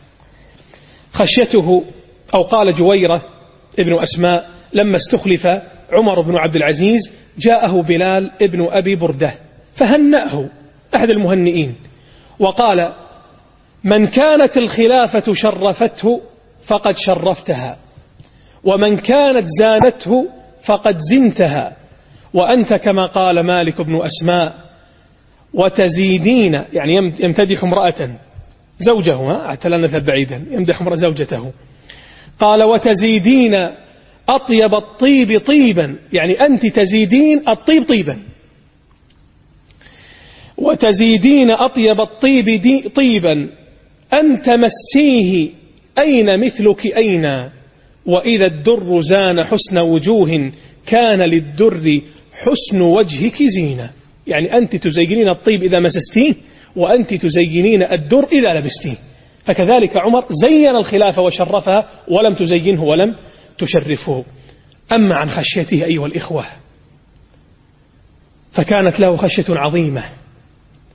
خشيته، أو قال جويرة ابن أسماء لما استخلف عمر بن عبد العزيز جاءه بلال ابن أبي بردة فهنأه أحد المهنئين وقال: من كانت الخلافة شرفته فقد شرفتها، ومن كانت زانته فقد زنتها، وأنت كما قال مالك بن أسماء وتزيدين، يعني يمتدح امرأة زوجه، حتى لا نذهب بعيدا، يمدح امرأة زوجته، قال: وتزيدين أطيب الطيب طيبا، يعني أنت تزيدين الطيب طيبا، وتزيدين أطيب الطيب طيبا، أن تمسيه أين مثلك أين، وإذا الدر زان حسن وجوه كان للدر حسن وجهك زينة. يعني أنت تزينين الطيب إذا مسستيه، وأنت تزينين الدر إذا لبستيه. فكذلك عمر زين الخلافة وشرفها ولم تزينه ولم تشرفه. أما عن خشيته أيها الإخوة فكانت له خشية عظيمة،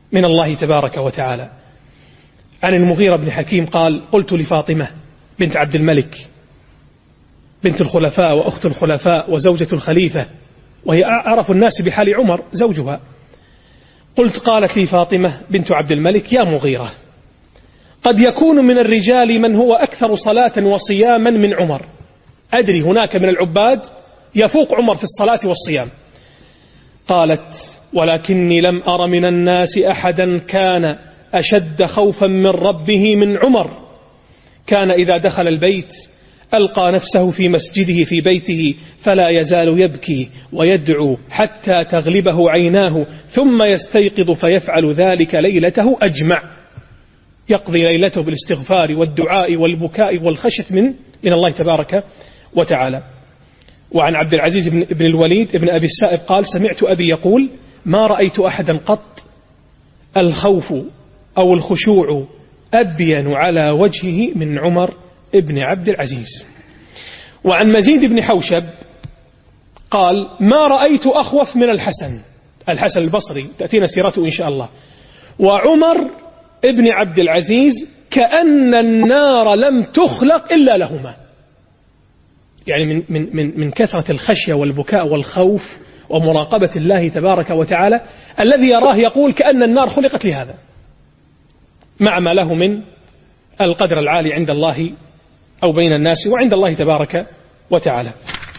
من الله تبارك وتعالى. عن المغيرة بن حكيم قال: قلت لفاطمة بنت عبد الملك بنت الخلفاء وأخت الخلفاء وزوجة الخليفة، وهي أعرف الناس بحال عمر زوجها، قالت لي فاطمة بنت عبد الملك: يا مغيرة، قد يكون من الرجال من هو أكثر صلاة وصياما من عمر. أدري هناك من العباد يفوق عمر في الصلاة والصيام. قالت: ولكني لم أر من الناس أحدا كان أشد خوفا من ربه من عمر. كان إذا دخل البيت ألقى نفسه في مسجده في بيته فلا يزال يبكي ويدعو حتى تغلبه عيناه، ثم يستيقظ فيفعل ذلك ليلته أجمع، يقضي ليلته بالاستغفار والدعاء والبكاء والخشية من الله تبارك وتعالى. وعن عبد العزيز بن الوليد بن أبي السائب قال: سمعت أبي يقول: ما رأيت أحدا قط الخوف أو الخشوع أبين على وجهه من عمر ابن عبد العزيز. وعن مزيد بن حوشب قال: ما رأيت أخوف من الحسن البصري، تأتينا سيرته إن شاء الله، وعمر ابن عبد العزيز كأن النار لم تخلق إلا لهما. يعني من كثرة الخشية والبكاء والخوف ومراقبة الله تبارك وتعالى الذي يراه يقول كأن النار خلقت لهذا، مع ما له من القدر العالي عند الله أو بين الناس وعند الله تبارك وتعالى.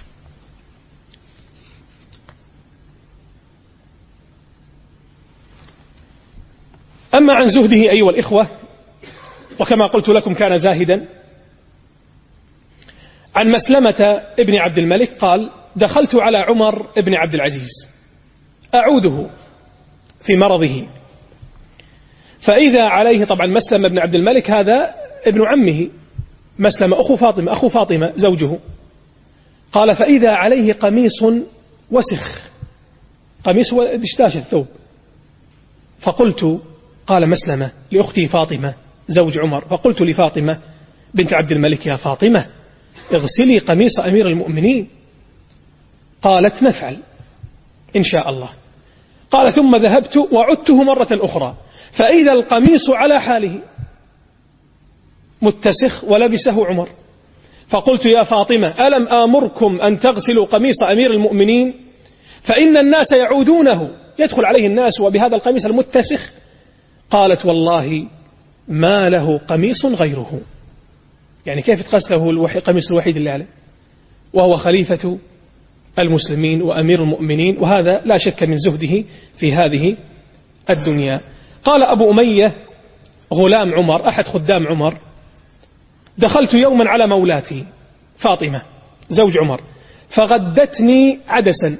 أما عن زهده أيها الإخوة، وكما قلت لكم كان زاهدا. عن مسلمة ابن عبد الملك قال: دخلت على عمر ابن عبد العزيز أعوده في مرضه، فإذا عليه، طبعا مسلمة ابن عبد الملك هذا ابن عمه، مسلمة أخو فاطمة زوجه. قال: فإذا عليه قميص وسخ، قميص ودشتاش الثوب، فقلت، قال مسلمة لأختي فاطمة زوج عمر، فقلت لفاطمة بنت عبد الملك: يا فاطمة، اغسلي قميص أمير المؤمنين. قالت: نفعل إن شاء الله. قال: ثم ذهبت وعدته مرة أخرى، فإذا القميص على حاله متسخ ولبسه عمر. فقلت: يا فاطمة، ألم آمركم أن تغسلوا قميص أمير المؤمنين؟ فإن الناس يعودونه، يدخل عليه الناس وبهذا القميص المتسخ. قالت: والله ما له قميص غيره. يعني كيف تغسله قميص الوحيد اللي عليه وهو خليفة المسلمين وأمير المؤمنين، وهذا لا شك من زهده في هذه الدنيا. قال أبو أمية غلام عمر أحد خدام عمر: دخلت يوما على مولاتي فاطمة زوج عمر فغدتني عدسا،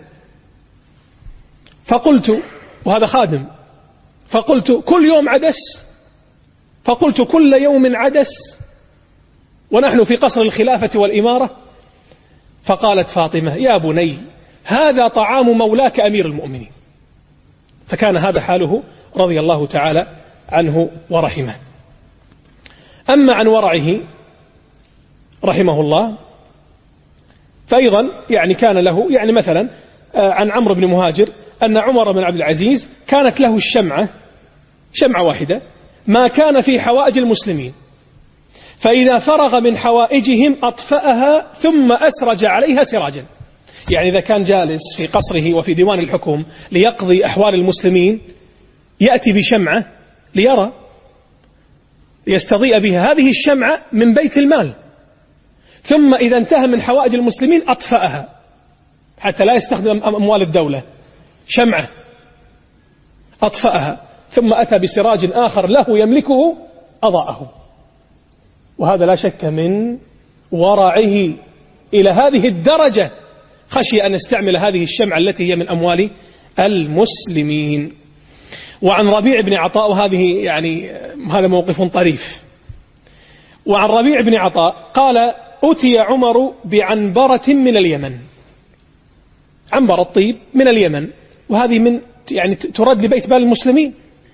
فقلت، وهذا خادم، فقلت: كل يوم عدس؟ فقلت: كل يوم عدس ونحن في قصر الخلافة والإمارة؟ فقالت فاطمة: يا بني، هذا طعام مولاك أمير المؤمنين. فكان هذا حاله رضي الله تعالى عنه ورحمه. أما عن ورعه رحمه الله فأيضا يعني كان له، يعني مثلا عن عمرو بن مهاجر أن عمر بن عبد العزيز كانت له شمعة واحدة ما كان في حوائج المسلمين، فإذا فرغ من حوائجهم أطفأها ثم أسرج عليها سراجا. يعني إذا كان جالس في قصره وفي ديوان الحكم ليقضي أحوال المسلمين يأتي بشمعة ليرى يستضيء بها، هذه الشمعة من بيت المال، ثم إذا انتهى من حوائج المسلمين أطفأها حتى لا يستخدم أموال الدولة، شمعة أطفأها، ثم أتى بسراج آخر له يملكه أضاءه. وهذا لا شك من ورعه إلى هذه الدرجة، خشي أن يستعمل هذه الشمعة التي هي من أموال المسلمين. وعن ربيع بن عطاء، وهذه يعني هذا موقف طريف. وعن ربيع بن عطاء قال: أتي عمر بعنبرة من اليمن، عنبر الطيب من اليمن، وهذه من يعني ترد لبيت مال المسلمين،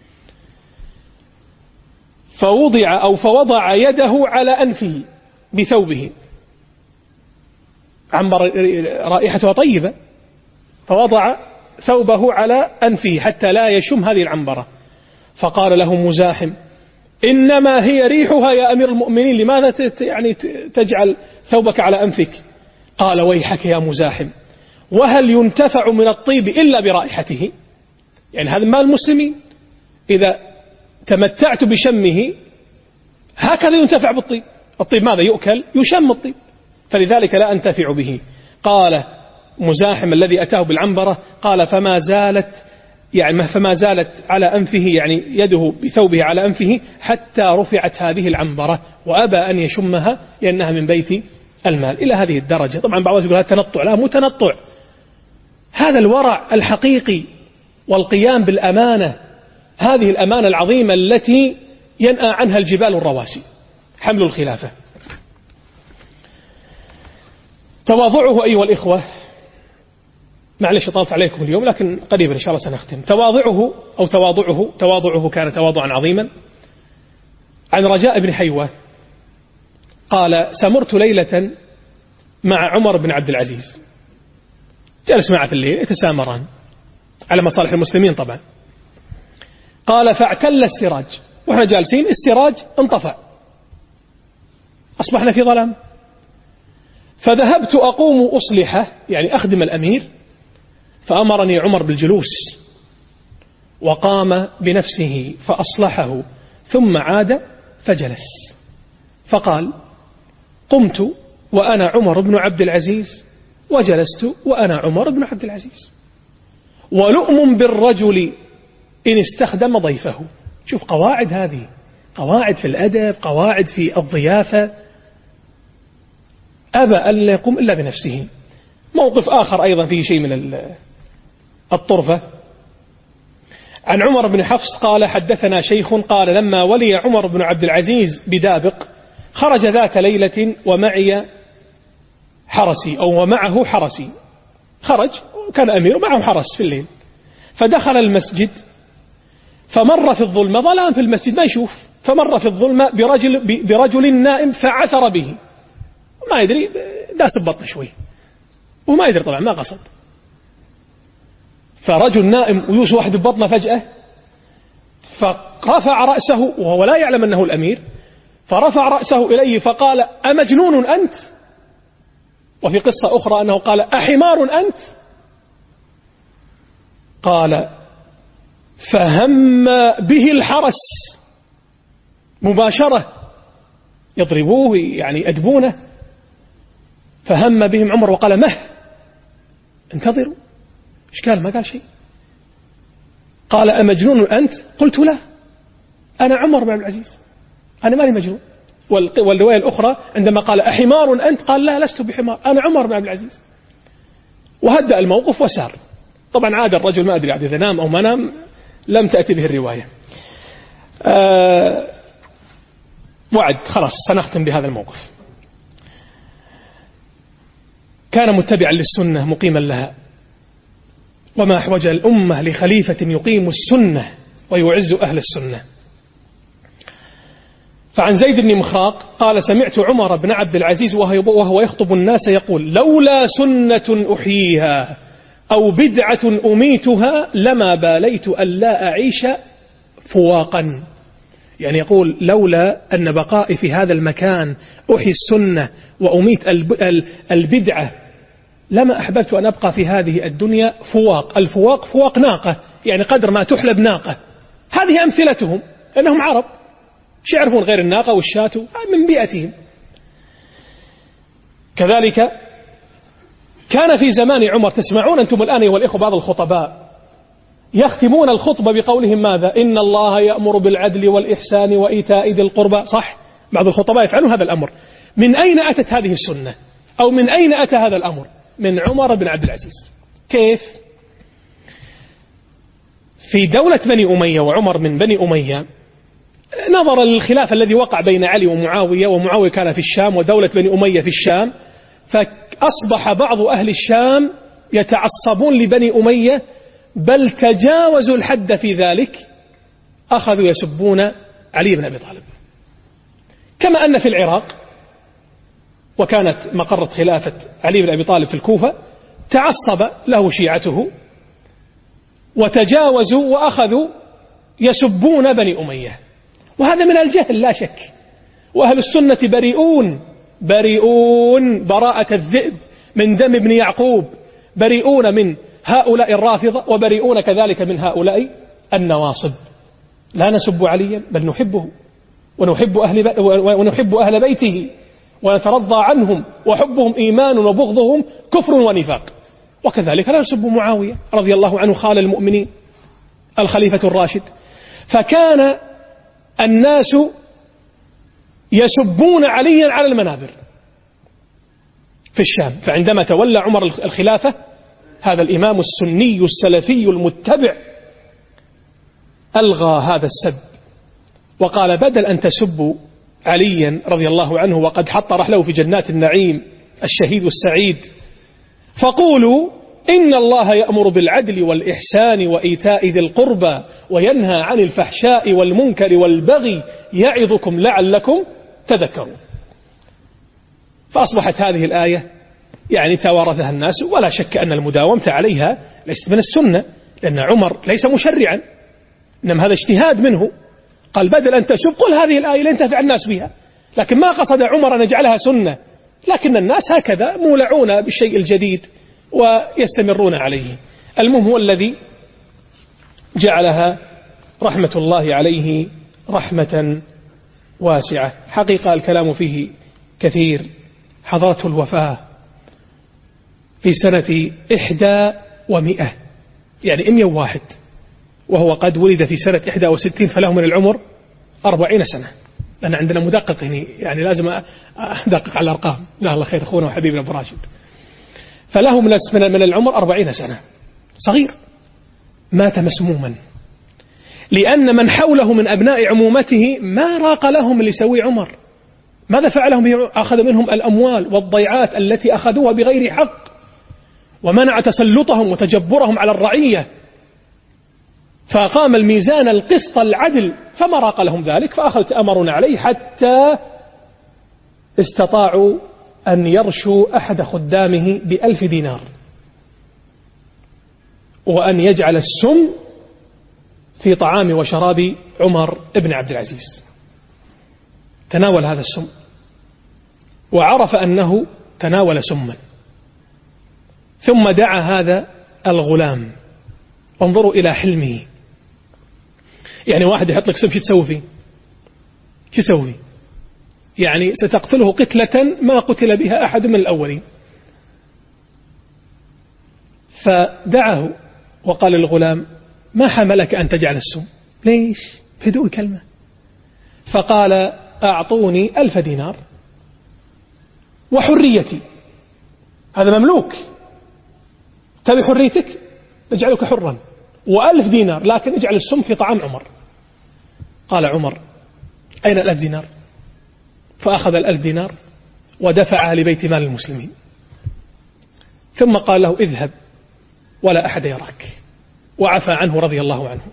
فوضع يده على أنفه بثوبه، عنبر رائحتها طيبة، فوضع ثوبه على أنفه حتى لا يشم هذه العنبرة، فقال له مزاحم: إنما هي ريحها يا أمير المؤمنين، لماذا تجعل ثوبك على أنفك؟ قال: ويحك يا مزاحم، وهل ينتفع من الطيب إلا برائحته؟ يعني هذا مال المسلمين، إذا تمتعت بشمه هكذا ينتفع بالطيب. الطيب ماذا يؤكل؟ يشم الطيب، فلذلك لا أنتفع به. قال مزاحم الذي أتاه بالعنبرة: قال فما زالت على أنفه، يعني يده بثوبه على أنفه، حتى رفعت هذه العنبرة، وأبى أن يشمها لأنها من بيت المال. إلى هذه الدرجة. طبعا بعض الناس يقول هذا تنطع، لا مو تنطع، هذا الورع الحقيقي والقيام بالأمانة، هذه الأمانة العظيمة التي ينأى عنها الجبال الرواسي، حمل الخلافة. تواضعه أيها الإخوة، معلش طاف عليكم اليوم لكن قريبا إن شاء الله سنختم. تواضعه كان تواضعا عظيما. عن رجاء بن حيوة قال: سمرت ليلة مع عمر بن عبد العزيز، جلس معه في الليل يتسامران على مصالح المسلمين طبعا. قال: فاعتل السراج، وإحنا جالسين السراج انطفأ، أصبحنا في ظلام، فذهبت أقوم أصلحه، يعني أخدم الأمير، فأمرني عمر بالجلوس، وقام بنفسه فأصلحه، ثم عاد فجلس، فقال: قمت وأنا عمر بن عبد العزيز، وجلست وأنا عمر بن عبد العزيز، ولؤم بالرجل إن استخدم ضيفه. شوف قواعد، هذه قواعد في الأدب، قواعد في الضيافة. أبى أن لا يقوم إلا بنفسه. موقف آخر أيضا فيه شيء من الطرفة. عن عمر بن حفص قال: حدثنا شيخ قال: لما ولي عمر بن عبد العزيز بدابق، خرج ذات ليلة ومعه حرسي، خرج وكان أمير معه حرس في الليل، فدخل المسجد فمر في الظلمة، ظلام في المسجد ما يشوف، فمر في الظلمة برجل نائم فعثر به، ما يدري، داس ببطنه شوي وما يدري طبعا، ما قصد، فرجل نائم ويوس واحد ببطنه فجأة، فرفع رأسه وهو لا يعلم أنه الأمير، فرفع رأسه إليه فقال: أمجنون أنت؟ وفي قصة أخرى أنه قال: أحمار أنت؟ قال: فهم به الحرس مباشرة، يضربوه يعني يأدبونه، فهم بهم عمر وقال: مه، انتظروا. إيش قال؟ ما قال شيء. قال: أمجنون أنت؟ قلت: لا، أنا عمر بن عبد العزيز، أنا ماني مجنون. والرواية الأخرى عندما قال: أحمار أنت؟ قال: لا، لست بحمار، أنا عمر بن عبد العزيز. وهدأ الموقف وسار. طبعا عاد الرجل، ما أدري إذا نام أو ما نام، لم تأتي به الرواية. وعد، خلاص سنختم بهذا الموقف. كان متبعا للسنة مقيما لها، وما أحوج الأمة لخليفة يقيم السنة ويعز أهل السنة. فعن زيد بن مخراق قال: سمعت عمر بن عبد العزيز وهو يخطب الناس يقول: لولا سنة أحييها أو بدعة أميتها لما باليت ألا أعيش فواقا. يعني يقول: لولا أن بقائي في هذا المكان أحيي السنة وأميت البدعة لما أحببت أن أبقى في هذه الدنيا فواق. الفواق فواق ناقة، يعني قدر ما تحلب ناقة. هذه أمثلتهم، أنهم عرب يعرفون غير الناقة والشاة من بيئتهم. كذلك كان في زمان عمر، تسمعون أنتم الآن أيها الإخوة بعض الخطباء يختمون الخطبة بقولهم ماذا؟ إن الله يأمر بالعدل والإحسان وإيتاء ذي القربى. صح؟ بعض الخطباء يفعلون هذا الأمر. من أين أتت هذه السنة؟ أو من أين أتى هذا الأمر؟ من عمر بن عبد العزيز. كيف؟ في دولة بني أمية، وعمر من بني أمية، نظرا للخلاف الذي وقع بين علي ومعاوية، ومعاوية كان في الشام ودولة بني أمية في الشام، فأصبح بعض أهل الشام يتعصبون لبني أمية، بل تجاوزوا الحد في ذلك، أخذوا يسبون علي بن أبي طالب. كما أن في العراق، وكانت مقرة خلافة علي بن أبي طالب في الكوفة، تعصب له شيعته وتجاوزوا وأخذوا يسبون بني أمية، وهذا من الجهل لا شك. وأهل السنة بريئون براءة الذئب من دم ابن يعقوب، بريئون من هؤلاء الرافضة، وبريئون كذلك من هؤلاء النواصب. لا نسب عليا بل نحبه ونحب أهل بيته ونترضى عنهم، وحبهم إيمان وبغضهم كفر ونفاق. وكذلك لا نسب معاوية رضي الله عنه خال المؤمنين الخليفة الراشد. فكان الناس يسبون عليا على المنابر في الشام. فعندما تولى عمر الخلافة، هذا الإمام السني السلفي المتبع ألغى هذا السب، وقال بدل أن تسبوا عليا رضي الله عنه وقد حط رحله في جنات النعيم الشهيد السعيد، فقولوا إن الله يأمر بالعدل والإحسان وإيتاء ذي القربى وينهى عن الفحشاء والمنكر والبغي يعظكم لعلكم تذكرون. فأصبحت هذه الآية يعني توارثها الناس، ولا شك أن المداومة عليها ليست من السنة، لأن عمر ليس مشرعا، إنما هذا اجتهاد منه. قال بدل أن تسب قل هذه الآية لينتفع الناس بها، لكن ما قصد عمر أن يجعلها سنة، لكن الناس هكذا مولعون بالشيء الجديد ويستمرون عليه. المهم هو الذي جعلها رحمة الله عليه رحمة واسعة. حقيقة الكلام فيه كثير. حضرته الوفاة في سنة 100 يعني 101، وهو قد ولد في سنة 61، فله من العمر 40 سنة. لأن عندنا مدقق يعني لازم أدقق على الأرقام. جزاه الله خير أخونا وحبيبنا أبو راشد. فله من العمر 40 سنة، صغير. مات مسموما، لأن من حوله من أبناء عمومته ما راق لهم لسوي عمر. ماذا فعلهم؟ أخذ منهم الأموال والضيعات التي أخذوها بغير حق، ومنع تسلطهم وتجبرهم على الرعية، فقام الميزان القسط العدل فما راق لهم ذلك، فأخذت أمرنا عليه حتى استطاعوا أن يرشوا أحد خدامه ب1000 دينار، وأن يجعل السم في طعام وشراب عمر بن عبد العزيز. تناول هذا السم وعرف أنه تناول سما، ثم دعا هذا الغلام. انظروا إلى حلمه. يعني واحد يحط لك سم شو تسوي فيه؟ شو تسوي؟ يعني ستقتله قتلة ما قتل بها أحد من الأولين. فدعه وقال للغلام ما حملك أن تجعل السم؟ ليش؟ بهدوء كلمة. فقال أعطوني 1000 دينار وحريتي، هذا مملوك، تبي حريتك نجعلك حرا، و1000 دينار لكن اجعل السم في طعام عمر. قال عمر أين 1000 دينار؟ فأخذ 1000 دينار ودفعها لبيت مال المسلمين، ثم قال له اذهب ولا أحد يراك، وعفى عنه رضي الله عنه.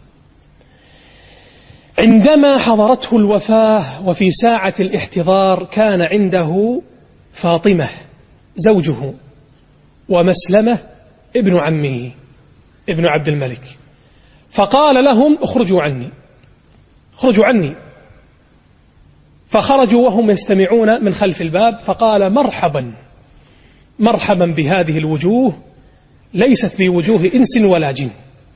عندما حضرته الوفاة وفي ساعة الاحتضار كان عنده فاطمة زوجه ومسلمة ابن عمه ابن عبد الملك، فقال لهم اخرجوا عني. فخرجوا وهم يستمعون من خلف الباب، فقال مرحبا بهذه الوجوه، ليست بوجوه إنس ولا جن.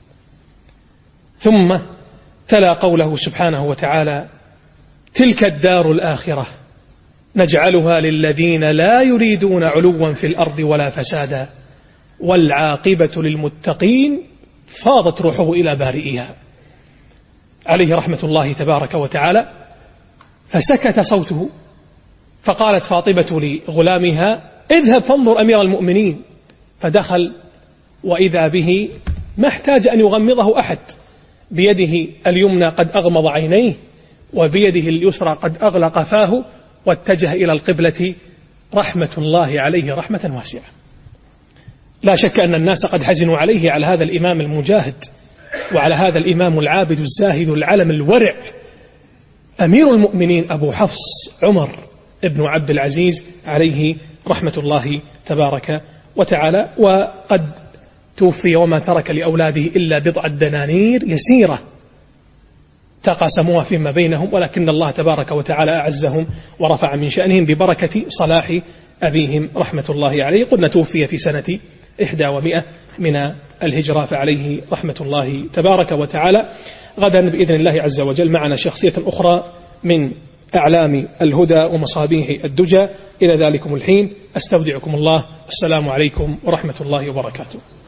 ثم تلا قوله سبحانه وتعالى تلك الدار الآخرة نجعلها للذين لا يريدون علوا في الأرض ولا فسادا والعاقبة للمتقين. فاضت روحه إلى بارئها عليه رحمة الله تبارك وتعالى، فسكت صوته. فقالت فاطمة لغلامها اذهب فانظر أمير المؤمنين. فدخل وإذا به ما احتاج أن يغمضه أحد، بيده اليمنى قد أغمض عينيه، وبيده اليسرى قد أغلق فاه، واتجه إلى القبلة رحمة الله عليه رحمة واسعة. لا شك أن الناس قد حزنوا عليه، على هذا الإمام المجاهد، وعلى هذا الإمام العابد الزاهد العلم الورع أمير المؤمنين أبو حفص عمر ابن عبد العزيز عليه رحمة الله تبارك وتعالى. وقد توفي وما ترك لأولاده إلا 10 دنانير يسيرة تقاسموها فيما بينهم، ولكن الله تبارك وتعالى أعزهم ورفع من شأنهم ببركة صلاح أبيهم رحمة الله عليه. قلنا توفي في سنة 100 من الهجرة، فعليه رحمة الله تبارك وتعالى. غدا بإذن الله عز وجل معنا شخصية أخرى من أعلام الهدى ومصابيح الدجى. إلى ذلكم الحين أستودعكم الله، السلام عليكم ورحمة الله وبركاته.